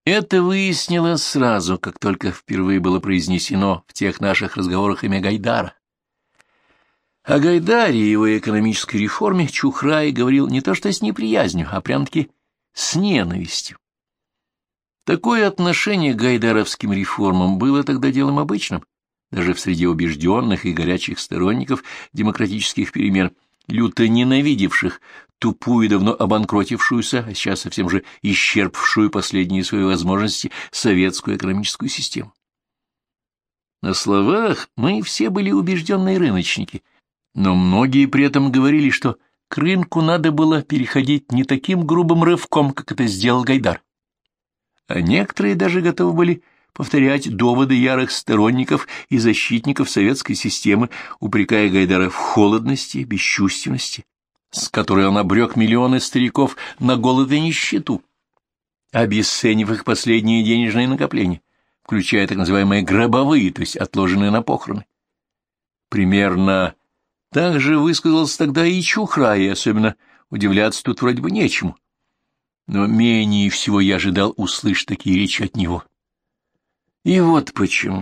Это выяснилось сразу, как только впервые было произнесено в тех наших разговорах имя Гайдара. О Гайдаре и его экономической реформе Чухрай говорил не то что с неприязнью, а прям-таки с ненавистью. Такое отношение к гайдаровским реформам было тогда делом обычным, даже в среде убежденных и горячих сторонников демократических перемен, люто ненавидевших тупую и давно обанкротившуюся, а сейчас совсем же исчерпавшую последние свои возможности советскую экономическую систему. На словах мы все были убежденные рыночники, но многие при этом говорили, что к рынку надо было переходить не таким грубым рывком, как это сделал Гайдар. А некоторые даже готовы были повторять доводы ярых сторонников и защитников советской системы, упрекая Гайдара в холодности, бесчувственности, с которой он обрек миллионы стариков на голод и нищету, обесценив их последние денежные накопления, включая так называемые гробовые, то есть отложенные на похороны. Примерно так же высказался тогда и Чухрай, и особенно удивляться тут вроде бы нечему. Но менее всего я ожидал услышать такие речи от него. И вот почему.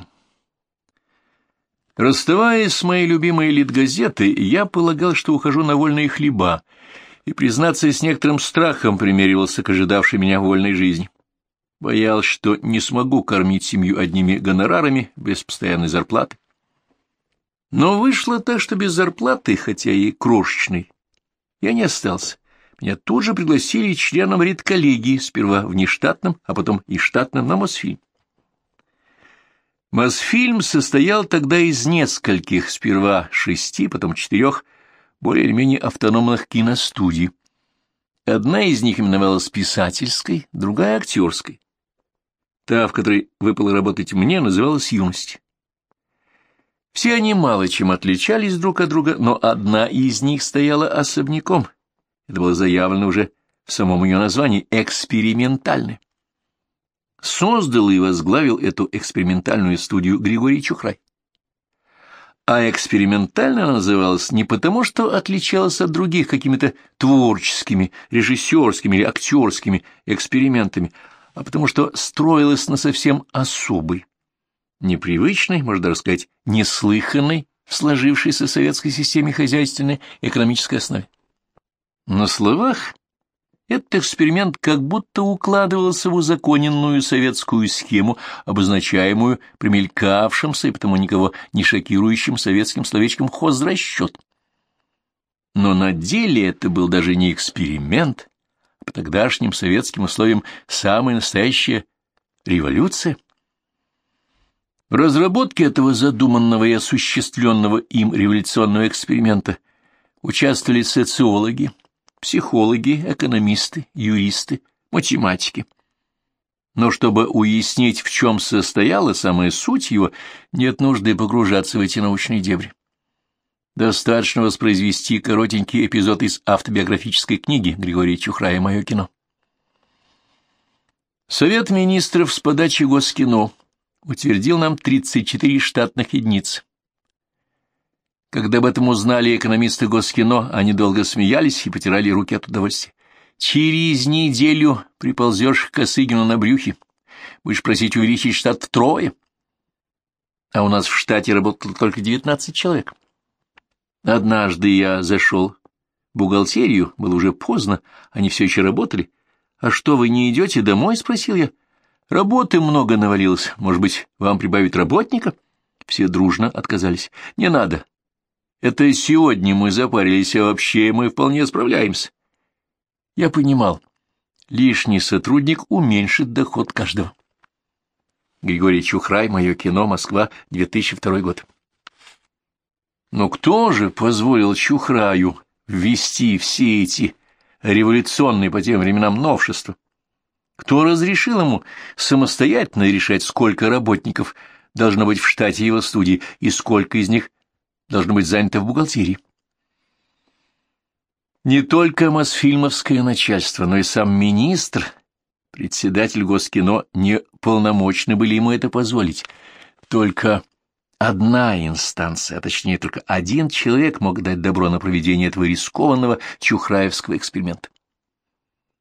Расставаясь с моей любимой литгазетой, я полагал, что ухожу на вольные хлеба, и, признаться, с некоторым страхом примеривался к ожидавшей меня вольной жизни. Боялся, что не смогу кормить семью одними гонорарами, без постоянной зарплаты. Но вышло так, что без зарплаты, хотя и крошечной, я не остался. Меня тут же пригласили членом редколлегии, сперва внештатным, а потом и штатным, на Мосфильм. Мосфильм состоял тогда из нескольких, сперва 6, потом 4, более или менее автономных киностудий. Одна из них именовалась писательской, другая — актерской. Та, в которой выпало работать мне, называлась «Юность». Все они мало чем отличались друг от друга, но одна из них стояла особняком. Это было заявлено уже в самом ее названии — экспериментальной. Создал и возглавил эту экспериментальную студию Григорий Чухрай. А экспериментально она называлась не потому, что отличалась от других какими-то творческими, режиссерскими или актерскими экспериментами, а потому что строилась на совсем особой, непривычной, можно даже сказать, неслыханной в сложившейся советской системе хозяйственной и экономической основе. На словах этот эксперимент как будто укладывался в узаконенную советскую схему, обозначаемую примелькавшимся и потому никого не шокирующим советским словечком «хозрасчет». Но на деле это был даже не эксперимент, а по тогдашним советским условиям самая настоящая революция. В разработке этого задуманного и осуществленного им революционного эксперимента участвовали социологи, психологи, экономисты, юристы, математики. Но чтобы уяснить, в чем состояла самая суть его, нет нужды погружаться в эти научные дебри. Достаточно воспроизвести коротенький эпизод из автобиографической книги Григория Чухрая «Мое кино». Совет министров с подачи Госкино утвердил нам 34 штатных единицы. Когда об этом узнали экономисты Госкино, они долго смеялись и потирали руки от удовольствия. «Через неделю приползешь к Косыгину на брюхе, будешь просить увеличить штат втрое». А у нас в штате работало только 19 человек. Однажды я зашел в бухгалтерию, было уже поздно, они все еще работали. «А что, вы не идете домой?» — спросил я. «Работы много навалилось. Может быть, вам прибавить работника?» Все дружно отказались. «Не надо. Это сегодня мы запарились, а вообще мы вполне справляемся». Я понимал, лишний сотрудник уменьшит доход каждого. Григорий Чухрай, «Мое кино», Москва, 2002 год. Но кто же позволил Чухраю ввести все эти революционные по тем временам новшества? Кто разрешил ему самостоятельно решать, сколько работников должно быть в штате его студии и сколько из них должно быть занято в бухгалтерии? Не только Мосфильмовское начальство, но и сам министр, председатель Госкино, не полномочны были ему это позволить. Только одна инстанция, а точнее только один человек мог дать добро на проведение этого рискованного чухраевского эксперимента.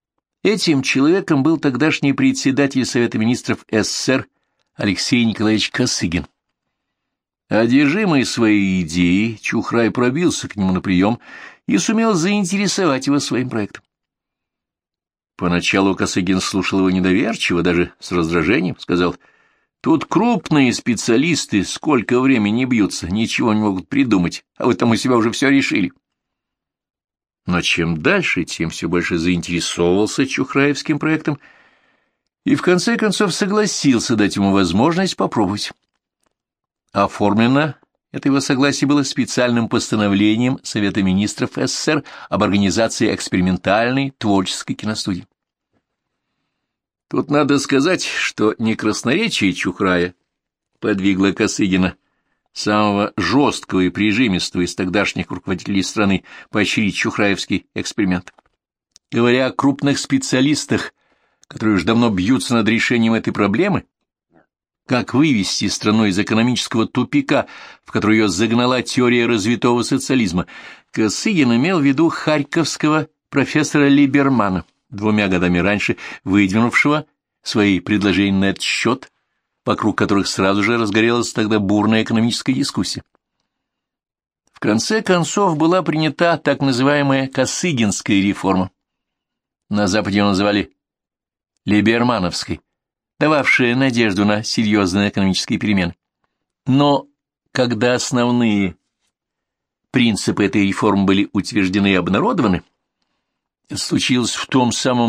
Этим человеком был тогдашний председатель Совета министров СССР Алексей Николаевич Косыгин. Одержимый своей идеей, Чухрай пробился к нему на прием и сумел заинтересовать его своим проектом. Поначалу Косыгин слушал его недоверчиво, даже с раздражением, сказал: «Тут крупные специалисты сколько времени бьются, ничего не могут придумать, а вы там у себя уже все решили». Но чем дальше, тем все больше заинтересовался чухраевским проектом и в конце концов согласился дать ему возможность попробовать. Оформлено это его согласие было специальным постановлением Совета министров СССР об организации экспериментальной творческой киностудии. Тут надо сказать, что не красноречие Чухрая подвигло Косыгина, самого жесткого и прижимистого из тогдашних руководителей страны, поощрить чухраевский эксперимент. Говоря о крупных специалистах, которые уж давно бьются над решением этой проблемы, как вывести страну из экономического тупика, в который ее загнала теория развитого социализма, Косыгин имел в виду харьковского профессора Либермана, 2 годами раньше выдвинувшего свои предложения на этот счет, вокруг которых сразу же разгорелась тогда бурная экономическая дискуссия. В конце концов была принята так называемая Косыгинская реформа. На Западе ее называли Либермановской, дававшая надежду на серьезные экономические перемены. Но когда основные принципы этой реформы были утверждены и обнародованы, случилось в том самом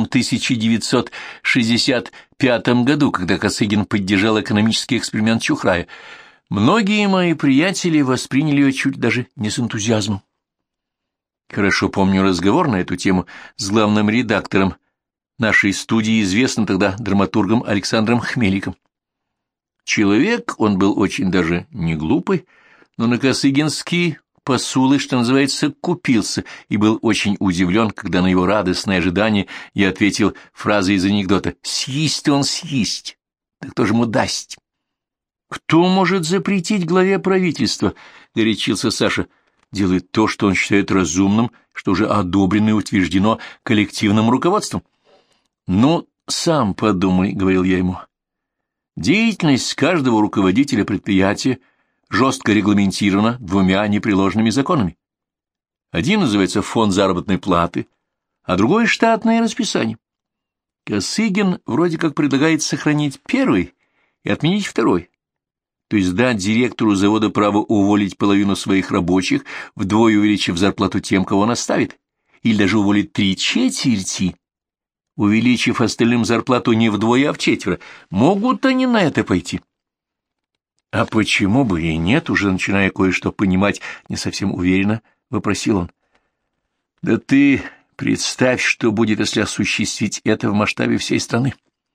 1965 году, когда Косыгин поддержал экономический эксперимент Чухрая, многие мои приятели восприняли ее чуть даже не с энтузиазмом. Хорошо помню разговор на эту тему с главным редактором нашей студии, известным тогда драматургом Александром Хмеликом. Человек он был очень даже не глупый, но на косыгинские посулы, что называется, купился, и был очень удивлен, когда на его радостное ожидание я ответил фразой из анекдота: «Съесть он съесть, да кто же ему даст?» «Кто может запретить главе правительства?» — горячился Саша. «Делает то, что он считает разумным, что уже одобрено и утверждено коллективным руководством». «Ну, сам подумай», — говорил я ему. «Деятельность каждого руководителя предприятия жестко регламентирована 2 непреложными законами. Один называется фонд заработной платы, а другой — штатное расписание. Косыгин вроде как предлагает сохранить первый и отменить второй, то есть дать директору завода право уволить половину своих рабочих, вдвое увеличив зарплату тем, кого он оставит, или даже уволить 3/4, увеличив остальным зарплату не вдвое, а в 4. Могут они на это пойти?» «А почему бы и нет?» — уже начиная кое-что понимать, не совсем уверенно вопросил он. «Да ты представь, что будет, если осуществить это в масштабе всей страны.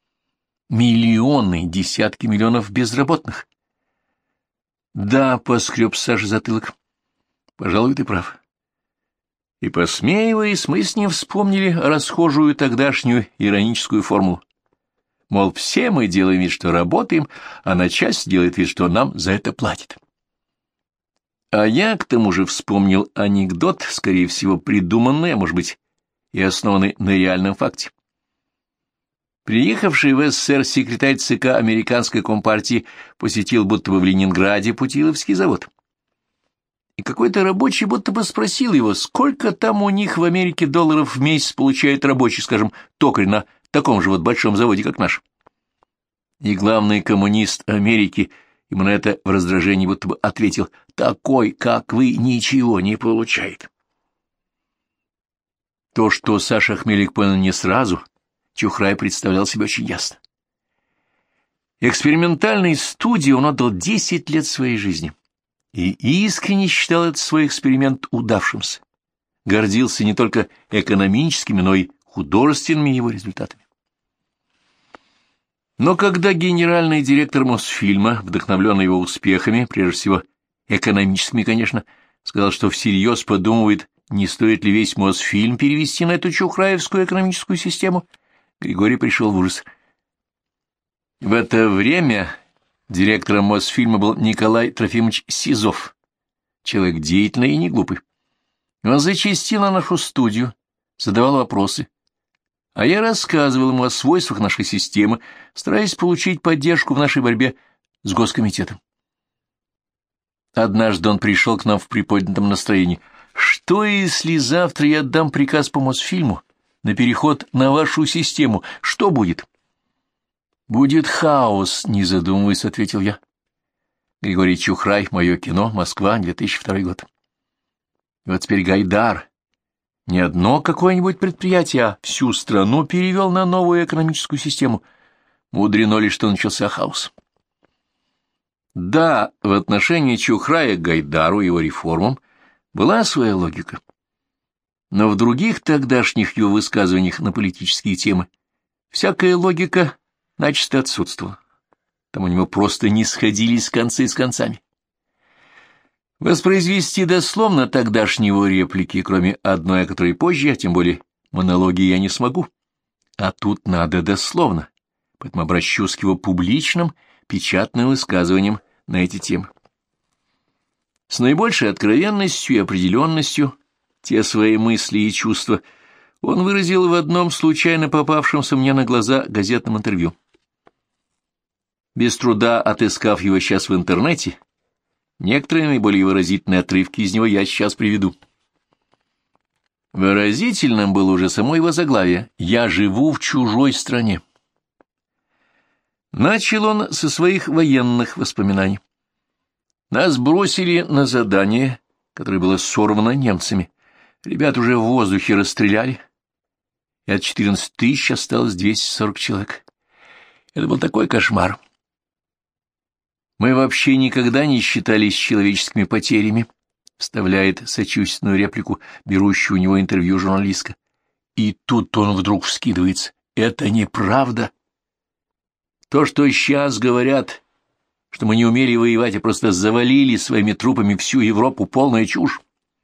Миллионы, десятки миллионов безработных». «Да», — поскреб Саша затылок, — «пожалуй, ты прав». И, посмеиваясь, мы с ним вспомнили расхожую тогдашнюю ироническую формулу. Мол, все мы делаем вид, что работаем, а начальство делает вид, что нам за это платит. А я, к тому же, вспомнил анекдот, скорее всего, придуманный, а может быть, и основанный на реальном факте. Приехавший в СССР секретарь ЦК американской компартии посетил будто бы в Ленинграде Путиловский завод. И какой-то рабочий будто бы спросил его, сколько там у них в Америке долларов в месяц получает рабочий, скажем, токарь на таком же вот большом заводе, как наш. И главный коммунист Америки ему на это в раздражении будто бы ответил: «Такой, как вы, ничего не получает». То, что Саша Хмелик понял не сразу, Чухрай представлял себе очень ясно. Экспериментальной студии он отдал 10 лет своей жизни и искренне считал этот свой эксперимент удавшимся, гордился не только экономическими, но и художественными его результатами. Но когда генеральный директор Мосфильма, вдохновленный его успехами, прежде всего экономическими, конечно, сказал, что всерьез подумывает, не стоит ли весь Мосфильм перевести на эту чухраевскую экономическую систему, Григорий пришел в ужас. В это время директором Мосфильма был Николай Трофимович Сизов, человек деятельный и не глупый. Он зачастил на нашу студию, задавал вопросы, А я рассказывал ему о свойствах нашей системы, стараясь получить поддержку в нашей борьбе с Госкомитетом. Однажды он пришел к нам в приподнятом настроении. «Что, если завтра я отдам приказ по Мосфильму на переход на вашу систему? Что будет?» «Будет хаос», — не задумываясь, ответил я. Григорий Чухрай, «Мое кино», Москва, 2002 год. И вот теперь Гайдар не одно какое-нибудь предприятие, а всю страну перевел на новую экономическую систему. Мудрено ли, что начался хаос? Да, в отношении Чухрая к Гайдару и его реформам была своя логика. Но в других тогдашних его высказываниях на политические темы всякая логика начисто отсутствовала. Там у него просто не сходились концы с концами. Воспроизвести дословно тогдашние его реплики, кроме одной, о которой позже, а тем более монологи, я не смогу. А тут надо дословно, поэтому обращусь к его публичным, печатным высказываниям на эти темы. С наибольшей откровенностью и определенностью те свои мысли и чувства он выразил в одном случайно попавшемся мне на глаза газетном интервью. Без труда отыскав его сейчас в интернете, некоторые наиболее выразительные отрывки из него я сейчас приведу. Выразительным было уже само его заглавие «Я живу в чужой стране». Начал он со своих военных воспоминаний. Нас бросили на задание, которое было сорвано немцами. Ребят уже в воздухе расстреляли, и от 14 тысяч осталось 240 человек. Это был такой кошмар. Мы вообще никогда не считались человеческими потерями, вставляет сочувственную реплику, берущую у него интервью журналистка. И тут он вдруг вскидывается. Это неправда. То, что сейчас говорят, что мы не умели воевать, а просто завалили своими трупами всю Европу, полная чушь.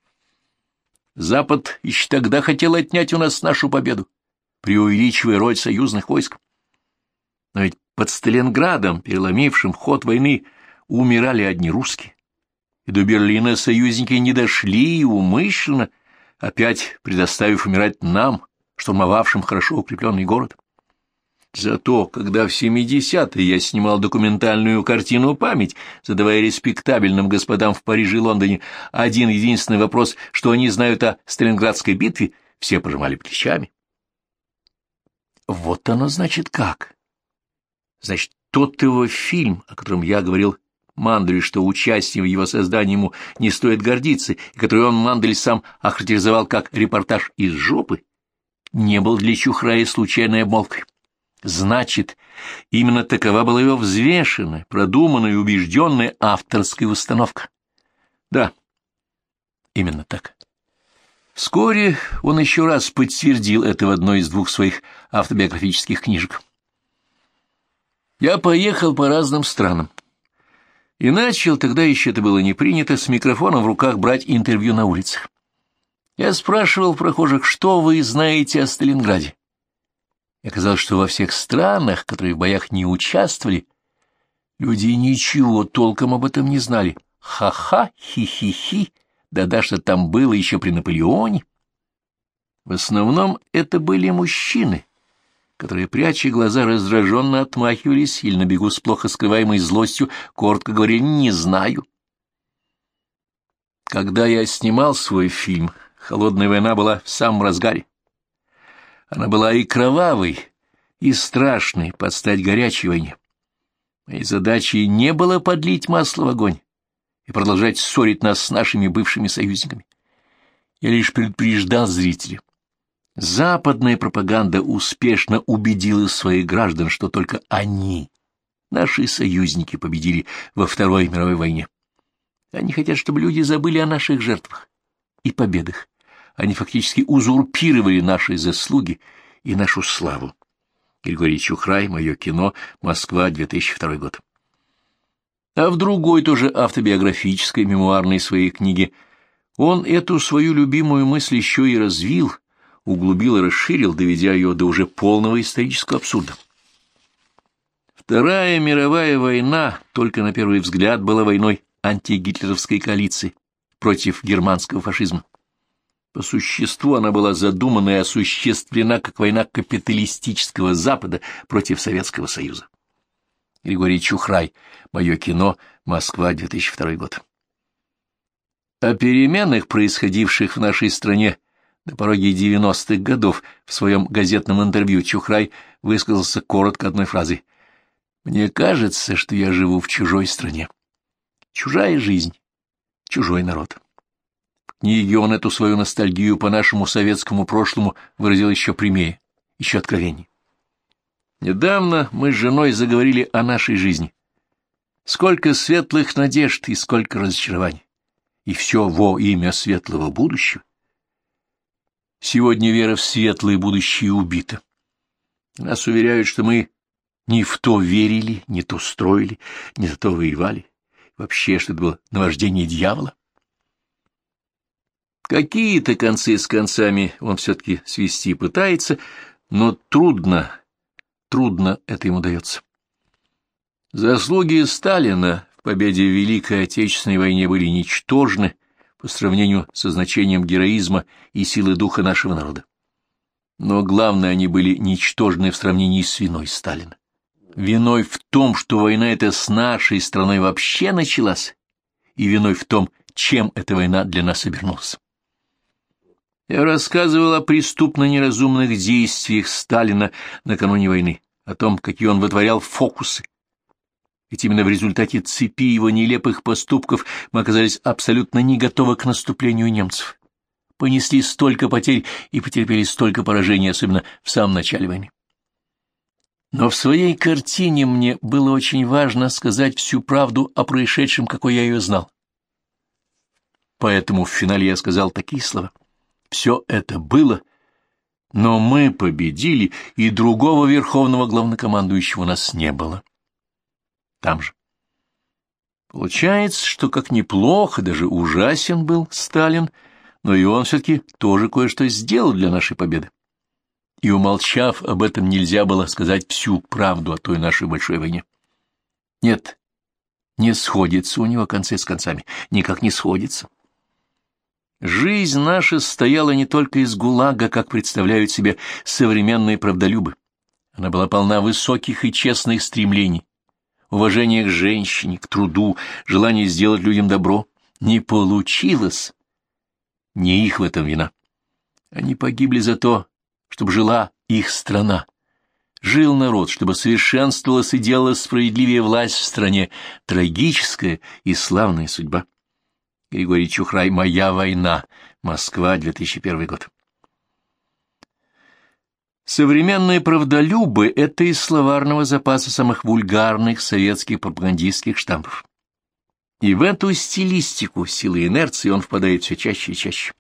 Запад еще тогда хотел отнять у нас нашу победу, преувеличивая роль союзных войск. Но ведь под Сталинградом, переломившим ход войны, умирали одни русские. И до Берлина союзники не дошли, и умышленно, опять предоставив умирать нам, штурмовавшим хорошо укрепленный город. Зато, когда в 70-е я снимал документальную картину «Память», задавая респектабельным господам в Париже и Лондоне один единственный вопрос, что они знают о Сталинградской битве, все пожимали плечами. Вот оно значит как. Значит, тот его фильм, о котором я говорил Манделю, что участием в его создании ему не стоит гордиться, и который он, Мандель, сам охарактеризовал как репортаж из жопы, не был для Чухрая случайной обмолвкой. Значит, именно такова была его взвешенная, продуманная и убежденная авторская установка. Да, именно так. Вскоре он еще раз подтвердил это в одной из двух своих автобиографических книжек. Я поехал по разным странам и начал, тогда еще это было не принято, с микрофоном в руках брать интервью на улицах. Я спрашивал прохожих, что вы знаете о Сталинграде. И оказалось, что во всех странах, которые в боях не участвовали, люди ничего толком об этом не знали. Ха-ха, хи-хи-хи, да-да, что там было еще при Наполеоне. В основном это были мужчины, которые, пряча глаза, раздраженно отмахивались или на бегу с плохо скрываемой злостью коротко говорили «не знаю». Когда я снимал свой фильм, «Холодная война» была в самом разгаре. Она была и кровавой, и страшной под стать горячей войне. Моей задачей не было подлить масло в огонь и продолжать ссорить нас с нашими бывшими союзниками. Я лишь предупреждал зрителя. Западная пропаганда успешно убедила своих граждан, что только они, наши союзники, победили во Второй мировой войне. Они хотят, чтобы люди забыли о наших жертвах и победах. Они фактически узурпировали наши заслуги и нашу славу. Григорий Чухрай, «Мое кино», Москва, 2002 год. А в другой, тоже автобиографической, мемуарной своей книге, он эту свою любимую мысль еще и развил, углубил и расширил, доведя ее до уже полного исторического абсурда. Вторая мировая война, только на первый взгляд, была войной антигитлеровской коалиции против германского фашизма. По существу она была задумана и осуществлена как война капиталистического Запада против Советского Союза. Григорий Чухрай. Мое кино. Москва, 2002 год. О переменах, происходивших в нашей стране на пороге 90-х годов, в своем газетном интервью Чухрай высказался коротко одной фразой: «Мне кажется, что я живу в чужой стране. Чужая жизнь, чужой народ». В книге он эту свою ностальгию по нашему советскому прошлому выразил еще прямее, еще откровеннее. Недавно мы с женой заговорили о нашей жизни. Сколько светлых надежд и сколько разочарований. И все во имя светлого будущего. Сегодня вера в светлое будущее убита. Нас уверяют, что мы не в то верили, не то строили, не за то воевали. Вообще, что это было наваждение дьявола. Какие-то концы с концами он все-таки свести пытается, но трудно это ему дается. Заслуги Сталина в победе в Великой Отечественной войне были ничтожны по сравнению со значением героизма и силы духа нашего народа. Но главное, они были ничтожны в сравнении с виной Сталина. Виной в том, что война эта с нашей страной вообще началась, и виной в том, чем эта война для нас обернулась. Я рассказывал о преступно-неразумных действиях Сталина накануне войны, о том, какие он вытворял фокусы. Ведь именно в результате цепи его нелепых поступков мы оказались абсолютно не готовы к наступлению немцев. Понесли столько потерь и потерпели столько поражений, особенно в самом начале войны. Но в своей картине мне было очень важно сказать всю правду о происшедшем, какой я ее знал. Поэтому в финале я сказал такие слова. Все это было, но мы победили, и другого верховного главнокомандующего у нас не было. Там же. Получается, что как неплохо, даже ужасен был Сталин, но и он все-таки тоже кое-что сделал для нашей победы. И, умолчав об этом, нельзя было сказать всю правду о той нашей большой войне. Нет, не сходится у него концы с концами, никак не сходится. Жизнь наша состояла не только из ГУЛАГа, как представляют себе современные правдолюбы. Она была полна высоких и честных стремлений, уважения к женщине, к труду, желания сделать людям добро. Не получилось. Не их в этом вина. Они погибли за то, чтобы жила их страна. Жил народ, чтобы совершенствовалась и делалась справедливее власть в стране. Трагическая и славная судьба. Григорий Чухрай. Моя война. Москва, 2001 год. Современные правдолюбы — это из словарного запаса самых вульгарных советских пропагандистских штампов. И в эту стилистику силы инерции он впадает все чаще и чаще.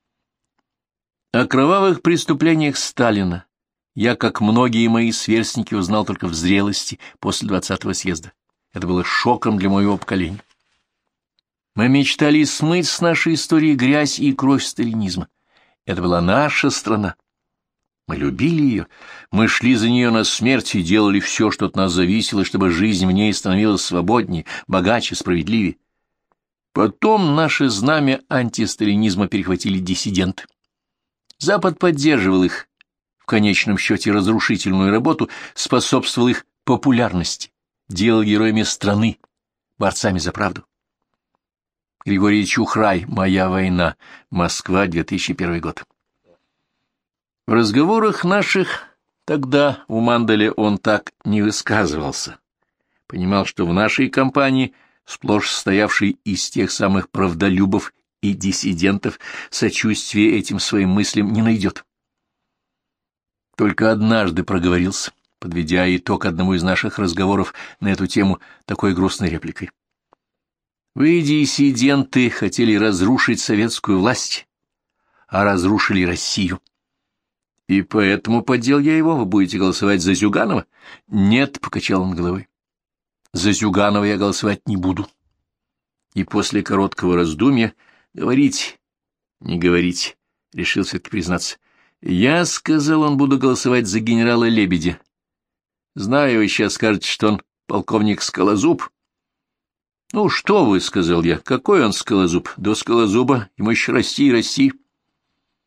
О кровавых преступлениях Сталина я, как многие мои сверстники, узнал только в зрелости после 20-го съезда. Это было шоком для моего поколения. Мы мечтали смыть с нашей истории грязь и кровь сталинизма. Это была наша страна. Мы любили ее, мы шли за нее на смерть и делали все, что от нас зависело, чтобы жизнь в ней становилась свободнее, богаче, справедливее. Потом наше знамя антисталинизма перехватили диссиденты. Запад поддерживал их, в конечном счете разрушительную работу, способствовал их популярности, делал героями страны, борцами за правду. Григорий Чухрай. Моя война. Москва, 2001 год. В разговорах наших тогда у Манделя он так не высказывался. Понимал, что в нашей компании, сплошь состоявшей из тех самых правдолюбов и диссидентов, сочувствия этим своим мыслям не найдет. Только однажды проговорился, подведя итог одному из наших разговоров на эту тему такой грустной репликой. Вы, диссиденты, хотели разрушить советскую власть, а разрушили Россию. И поэтому, поддел я его, вы будете голосовать за Зюганова? Нет, — покачал он головой. За Зюганова я голосовать не буду. И после короткого раздумья говорить, не говорить, решил все-таки признаться. Я, — сказал он, — буду голосовать за генерала Лебедя. Знаю, вы сейчас скажете, что он полковник Скалозуб. Ну, что вы, — сказал я, — какой он Скалозуб? До Скалозуба ему еще расти и расти.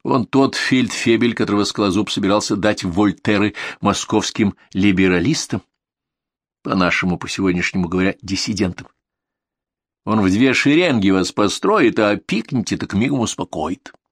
Он тот фельдфебель, которого Скалозуб собирался дать в вольтеры московским либералистам, по-нашему, по сегодняшнему говоря, диссидентам. Он в 2 шеренги вас построит, а пикните, так мигом успокоит.